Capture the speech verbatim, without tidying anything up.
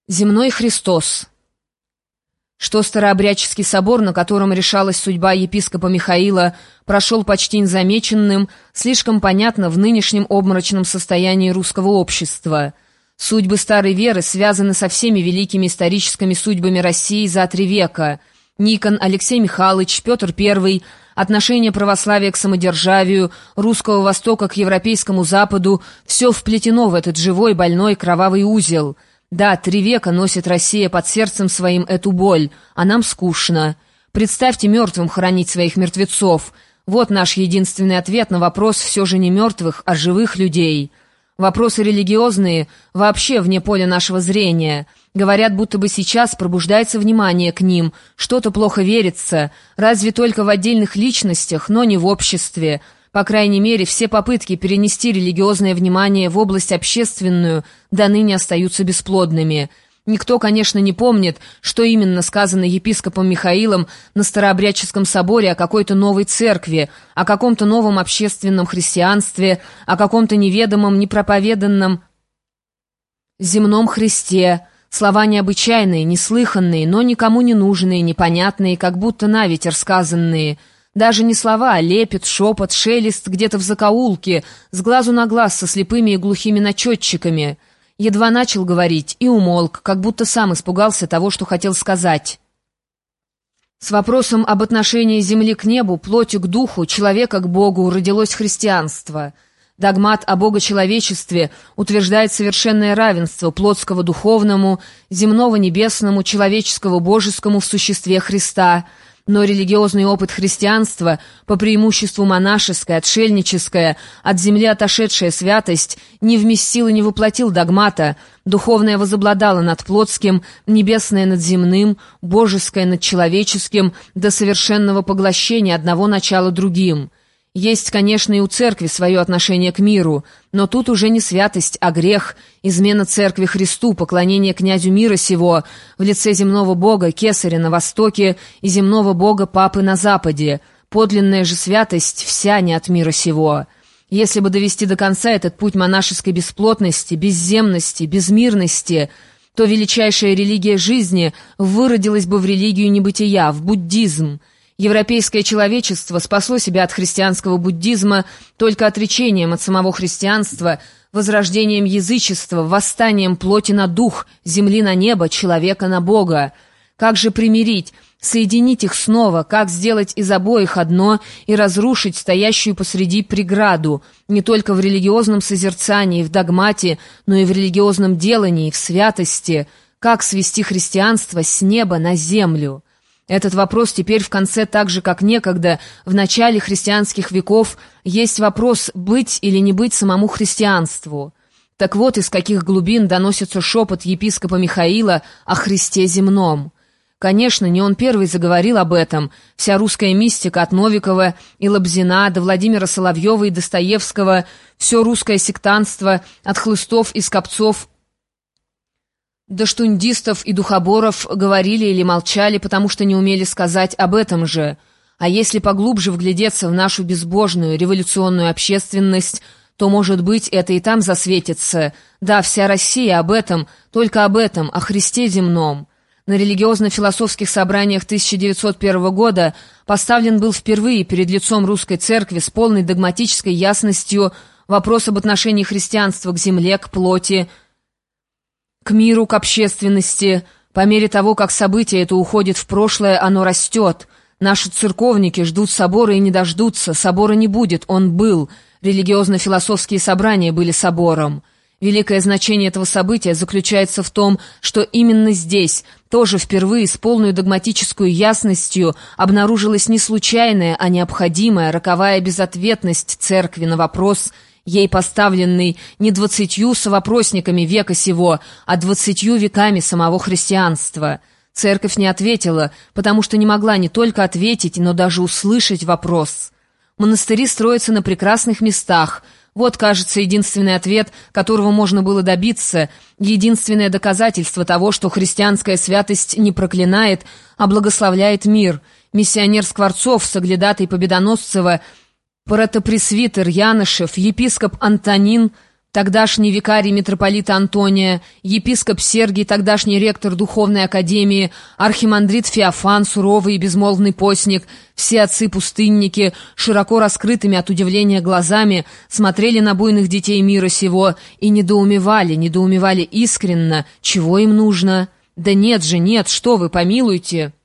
Земной Христос. Что Старообрядческий собор, на котором решалась судьба епископа Михаила, прошел почти незамеченным, слишком понятно в нынешнем обморочном состоянии русского общества. Судьбы старой веры связаны со всеми великими историческими судьбами России за три века. Никон, Алексей Михайлович, Петр Первый, отношение православия к самодержавию, русского Востока к европейскому Западу — все вплетено в этот живой, больной, кровавый узел. Да, три века носит Россия под сердцем своим эту боль, а нам скучно. Представьте мертвым хоронить своих мертвецов. Вот наш единственный ответ на вопрос все же не мертвых, а живых людей. Вопросы религиозные вообще вне поля нашего зрения. Говорят, будто бы сейчас пробуждается внимание к ним, что-то плохо верится, разве только в отдельных личностях, но не в обществе. По крайней мере, все попытки перенести религиозное внимание в область общественную до ныне остаются бесплодными. Никто, конечно, не помнит, что именно сказано епископом Михаилом на Старообрядческом соборе о какой-то новой церкви, о каком-то новом общественном христианстве, о каком-то неведомом, непроповеданном земном Христе. Слова необычайные, неслыханные, но никому не нужные, непонятные, как будто на ветер сказанные. Даже не слова, а лепет, шепот, шелест где-то в закоулке, с глазу на глаз со слепыми и глухими начетчиками. Едва начал говорить и умолк, как будто сам испугался того, что хотел сказать. С вопросом об отношении земли к небу, плоти к духу, человека к Богу родилось христианство. Догмат о богочеловечестве утверждает совершенное равенство плотского духовному, земного небесному, человеческого божескому в существе Христа. Но религиозный опыт христианства, по преимуществу монашеская, отшельническая, от земли отошедшая святость, не вместил и не воплотил догмата, духовное возобладало над плотским, небесное над земным, божеское над человеческим, до совершенного поглощения одного начала другим. Есть, конечно, и у церкви свое отношение к миру, но тут уже не святость, а грех, измена церкви Христу, поклонение князю мира сего в лице земного бога Кесаря на востоке и земного бога Папы на западе. Подлинная же святость вся не от мира сего. Если бы довести до конца этот путь монашеской бесплотности, безземности, безмирности, то величайшая религия жизни выродилась бы в религию небытия, в буддизм. Европейское человечество спасло себя от христианского буддизма только отречением от самого христианства, возрождением язычества, восстанием плоти на дух, земли на небо, человека на Бога. Как же примирить, соединить их снова, как сделать из обоих одно и разрушить стоящую посреди преграду, не только в религиозном созерцании, в догмате, но и в религиозном делании, в святости, как свести христианство с неба на землю? Этот вопрос теперь в конце, так же, как некогда, в начале христианских веков, есть вопрос, быть или не быть самому христианству. Так вот, из каких глубин доносится шепот епископа Михаила о Христе земном. Конечно, не он первый заговорил об этом. Вся русская мистика от Новикова и Лобзина до Владимира Соловьева и Достоевского, все русское сектантство от Хлыстов и Скопцов до штундистов и духоборов говорили или молчали, потому что не умели сказать об этом же. А если поглубже вглядеться в нашу безбожную революционную общественность, то, может быть, это и там засветится. Да, вся Россия об этом, только об этом, о Христе земном. На религиозно-философских собраниях тысяча девятьсот первого года поставлен был впервые перед лицом русской церкви с полной догматической ясностью вопрос об отношении христианства к земле, к плоти, к миру, к общественности. По мере того, как событие это уходит в прошлое, оно растет. Наши церковники ждут собора и не дождутся. Собора не будет, он был. Религиозно-философские собрания были собором. Великое значение этого события заключается в том, что именно здесь, тоже впервые с полной догматической ясностью, обнаружилась не случайная, а необходимая роковая безответность церкви на вопрос, ей поставленный не двадцатью совопросниками века сего, а двадцатью веками самого христианства. Церковь не ответила, потому что не могла не только ответить, но даже услышать вопрос. Монастыри строятся на прекрасных местах. Вот, кажется, единственный ответ, которого можно было добиться, единственное доказательство того, что христианская святость не проклинает, а благословляет мир. Миссионер Скворцов, соглядатый Победоносцева, протопресвитер Янышев, епископ Антонин тогдашний викарий митрополита Антония, епископ Сергий, тогдашний ректор духовной академии, архимандрит Феофан, суровый и безмолвный постник, все отцы-пустынники, широко раскрытыми от удивления глазами, смотрели на буйных детей мира сего и недоумевали, недоумевали искренно, чего им нужно. «Да нет же, нет, что вы, помилуйте!»